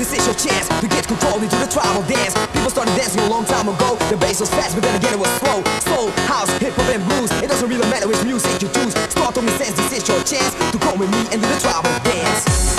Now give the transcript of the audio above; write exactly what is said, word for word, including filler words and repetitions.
this is your chance to get control into the tribal dance. People started dancing a long time ago. The bass was fast, but then again it was slow. Soul, house, hip-hop and blues, it doesn't really matter which music you choose. Start on me sense, this is your chance to come with me and do the tribal dance.